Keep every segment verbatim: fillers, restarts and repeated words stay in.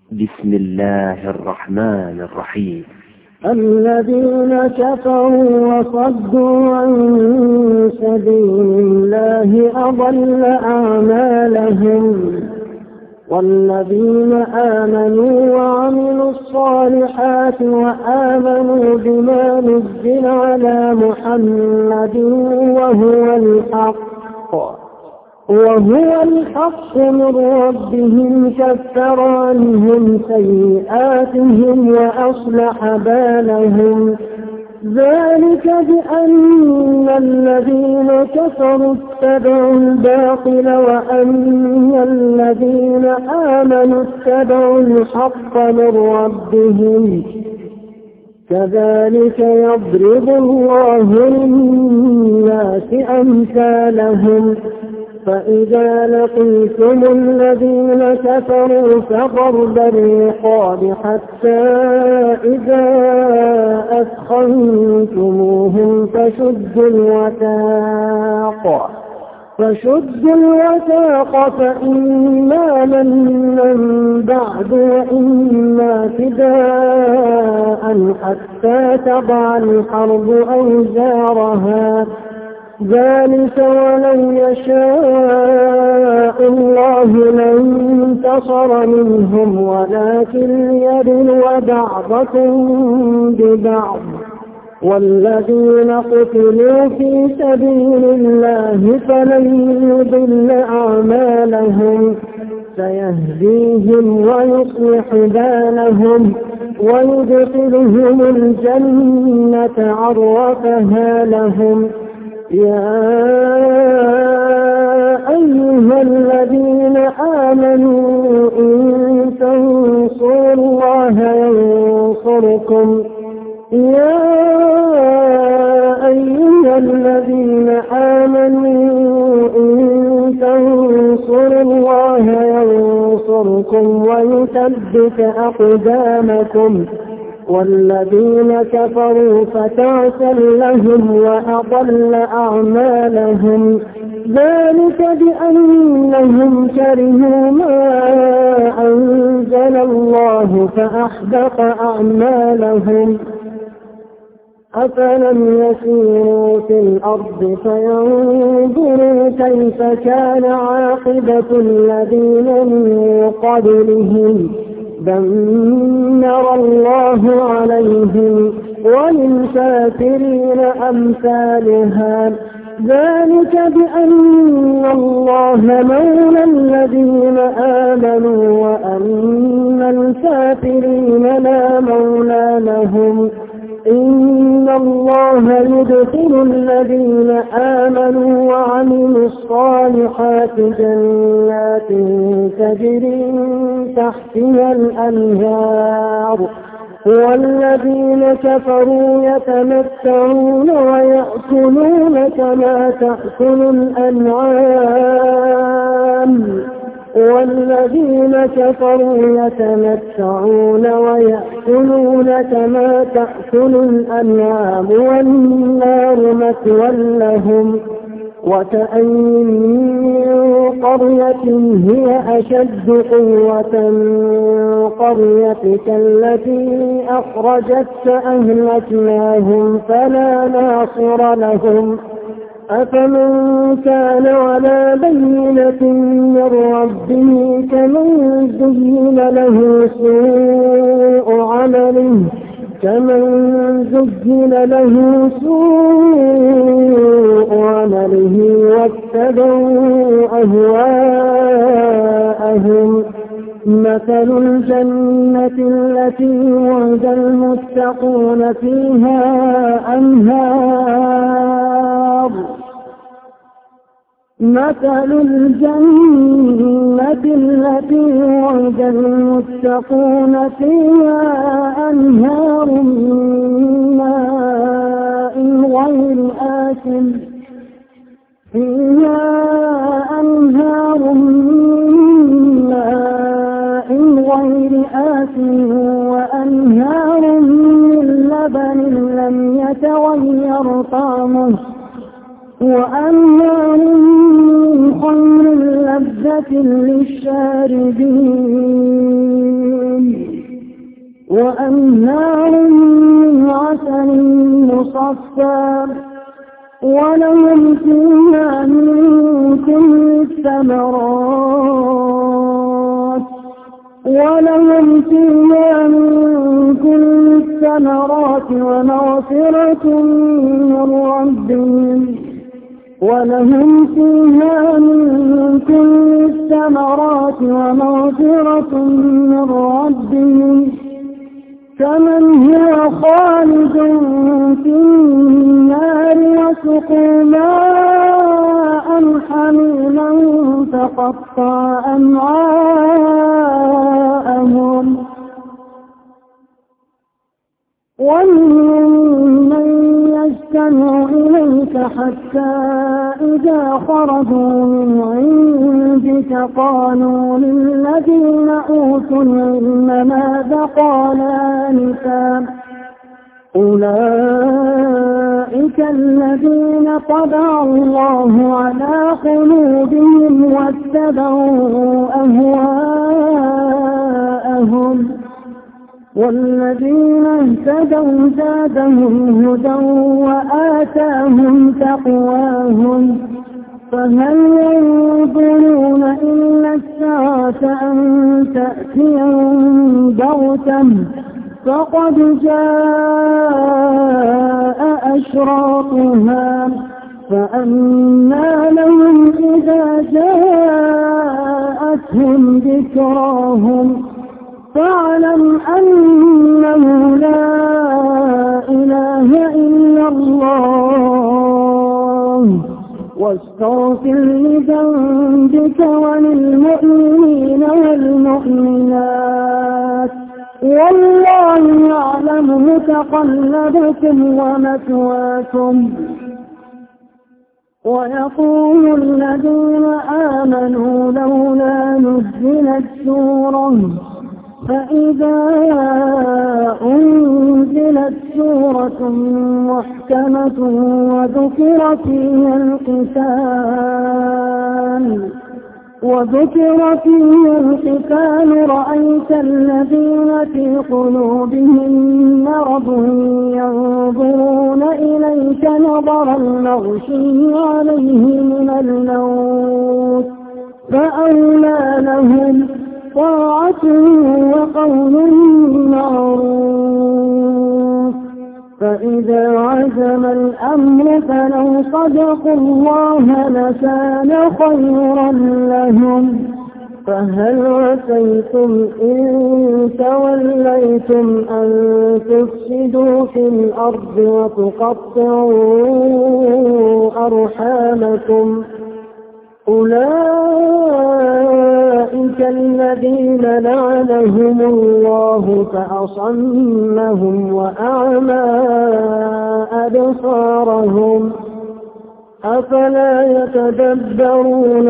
بسم الله الرحمن الرحيم. الذين كفروا وصدوا عن سبيل الله أضل أعمالهم، والذين آمنوا وعملوا الصالحات وآمنوا بما نزل على محمد وهو الحق وهو الحق من ربهم كفر عنهم سيئاتهم وأصلح بالهم. ذلك بأن الذين كفروا اتبعوا الباطل وأن الذين آمنوا اتبعوا الحق من ربهم. كذلك يضرب الله للناس أمثالهم. فإذا لقيتم الذين كفروا فضرب الرقاب حتى إذا أثخنتموهم فشدوا الوثاق فشدوا الوثاق فإما منا بعد وإما فداء حتى تضع الحرب أوزارها. ذلك ولو يشاء الله لانتصر منهم ولكن ليبلو بعضكم ببعض. والذين قتلوا في سبيل الله فلن يضل أعمالهم سيهديهم ويصلح بالهم ويدخلهم الجنة عرفها لهم. يا أيها الذين آمنوا إن تنصروا الله ينصركم يا أيها الذين آمنوا إن تنصروا الله ينصركم ويثبت أقدامكم. والذين كفروا فتعسا لهم وأضل أعمالهم. ذلك بأنهم كرهوا ما أنزل الله فأحبط أعمالهم. أفلم يسيروا في الأرض فينظروا كيف كان عاقبة الذين من قبلهم دمر الله عليهم وللكافرين أمثالها. ذلك بأن الله مولى الذين آمنوا وأن الكافرين لا مولى لهم. إن الله يدخل الذين آمنوا وعملوا الصالحات جنات تجري من تحتها الأنهار. والذين كفروا يتمتعون ويأكلون كما تأكل الأنعام والذين كفروا يتمتعون ويأكلون كما تأكل الأنعام والنار مثوى لهم. وكأين من قرية هي أشد قوة من قريتك التي أخرجتك أهلكناهم فلا ناصر لهم. أفمن كان على بينة من ربه كمن زين له سوء عمله كمن زين له سوء عمله واتبعوا أهواءهم. مثل الجنة التي وعد المتقون فيها أنهار مثل الجنة التي وعد المتقون فيها أنهار من ماء غير آسن فيها أنهار من ماء غير آسن وأنهار من لبن لم يتغير طعمه وأنهار من خمر لذة للشاربين وأنهار من عسل مصفى ولهم فيها من كل الثمرات ولهم فيها من كل الثمرات ومغفرة من ربهم ولهم فيها من كل الثمرات ومغفرة من ربهم كمن هو خالد في النار وسقوا ماء حميما فقطع أمعاءهم ومنهم من يستمع إليك حتى إذا خرجوا من عندك قالوا للذين أوتوا العلم ماذا قال آنفا أولئك الذين طبع الله على قلوبهم واتبعوا أهواءهم والذين اهتدوا زادهم هدى وآتاهم تقواهم فهل ينظرون إلا الساعة أن تأتيهم بغتة فقد جاء أشراطها فأنى لهم إذا جاءتهم ذكراهم فاعلم أنه لا إله إلا الله واستغفر لذنبك وللمؤمنين والمؤمنات والله يعلم متقلبكم ومثواكم ويقول الذين آمنوا لولا نزلت سورة فإذا أنزلت سورة محكمة وذكر فيها القتال وذكر فيها القتال رأيت الذين في قلوبهم مرض ينظرون إليك نظر المغشي عليه من الموت فأولى لهم طاعة وقول معروف فإذا عزم الأمر فلو صدقوا الله لكان خيرا لهم فهل عسيتم إن توليتم أن تفسدوا في الأرض وتقطعوا أرحامكم أولئك الذين لعنهم الله فأصمهم وأعمى أبصارهم أفلا يتدبرون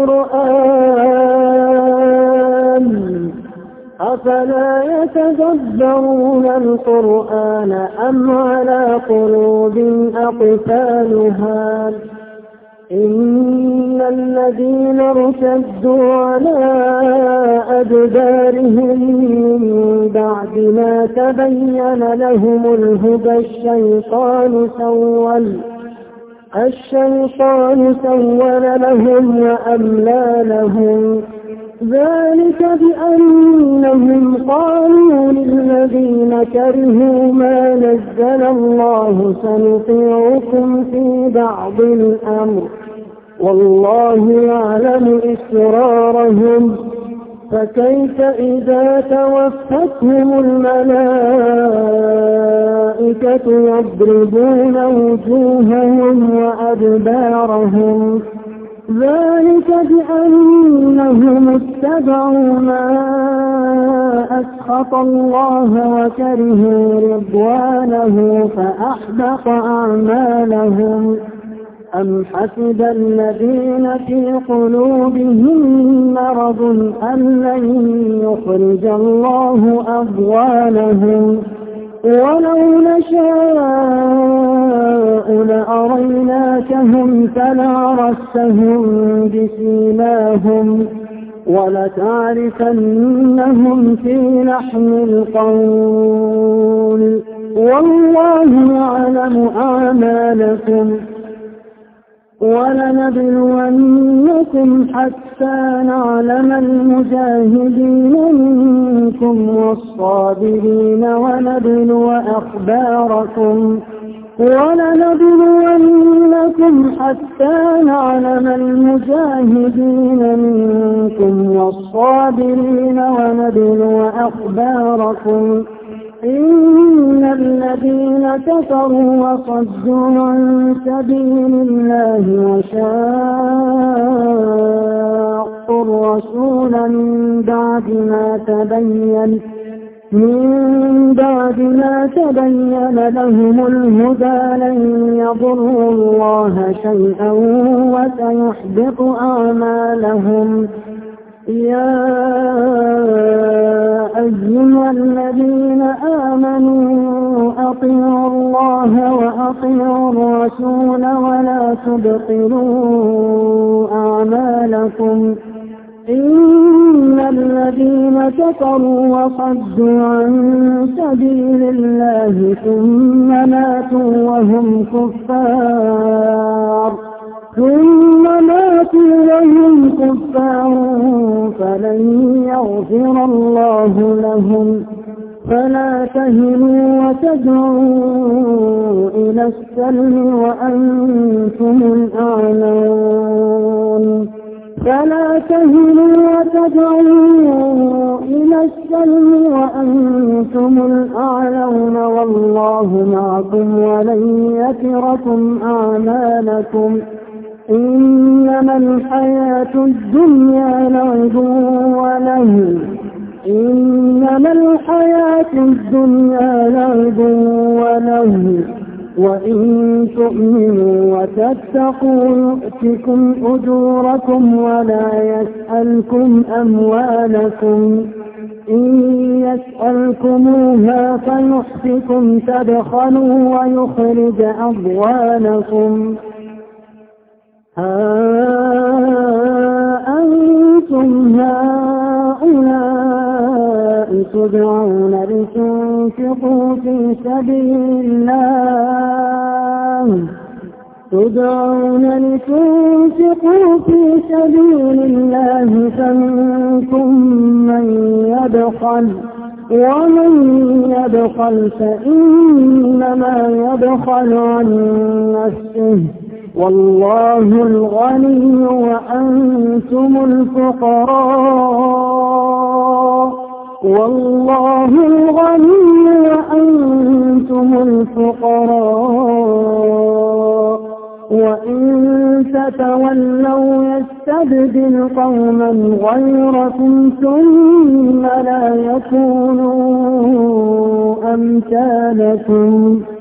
القرآن أفلا يتدبرون القرآن أم على قلوب أقفالها إن الذين ارتدوا على أدبارهم من بعد ما تبين لهم الهدى الشيطان سول الشيطان سول لهم وأملى لهم ذلك بأنهم قالوا للذين كرهوا ما نزل الله سنطيعكم في بعض الأمر والله يعلم إسرارهم فكيف إذا توفتهم الملائكة يضربون وجوههم وأدبارهم ذلك بأنهم اتبعوا ما أسخط الله وكرهوا رضوانه فأحبط أعمالهم أم حسب الذين في قلوبهم مرض أن لن يخرج الله أضغانهم ولو نشاء لأريناكهم فلعرفتهم بسيماهم ولتعرفنهم في لحن القول والله يعلم أعمالكم ولنبلونكم حتى نعلم المجاهدين منكم والصابرين ونبلو أخباركم ولنبلونكم حتى نعلم المجاهدين منكم والصابرين ونبلو أخباركم إن الذين كفروا وصدوا عن سبيل الله وشاقوا الرسول من بعد ما تبين من بعد ما تبين لهم الهدى لن يضروا الله شيئا وسيحبط أعمالهم يا أيها الذين آمنوا أطيعوا الله وأطيعوا الرسول ولا تبطلوا أعمالكم إن الذين كفروا وصدوا عن سبيل الله ثم ماتوا وهم كفار ثم ماتوا وهم كفار فلن يغفر الله لهم فلا تهنوا وتدعوا إلى السلم وأنتم الأعلون فلا تهنوا وتدعوا إلى السلم وأنتم الأعلون والله معكم ولن يتركم أعمالكم إنما الحياة الدنيا لعب ولهو إنما الحياة الدنيا لعب ولهو وإن تؤمنوا وتتقوا يؤتكم أجوركم ولا يسألكم أموالكم إن يسألكموها فيحفكم تبخلوا ويخرج أضوانكم ها أنتم هؤلاء تدعون لتنفقوا في سبيل الله تدعون لتنفقوا في سبيل الله فمنكم من يبخل ومن يبخل فإنما يبخل عن نفسه والله الغني وأنتم الفقراء والله الغني وأنتم الفقراء وإن تتولوا يستبدل قوما غيركم ثم لا يكونوا أمثالكم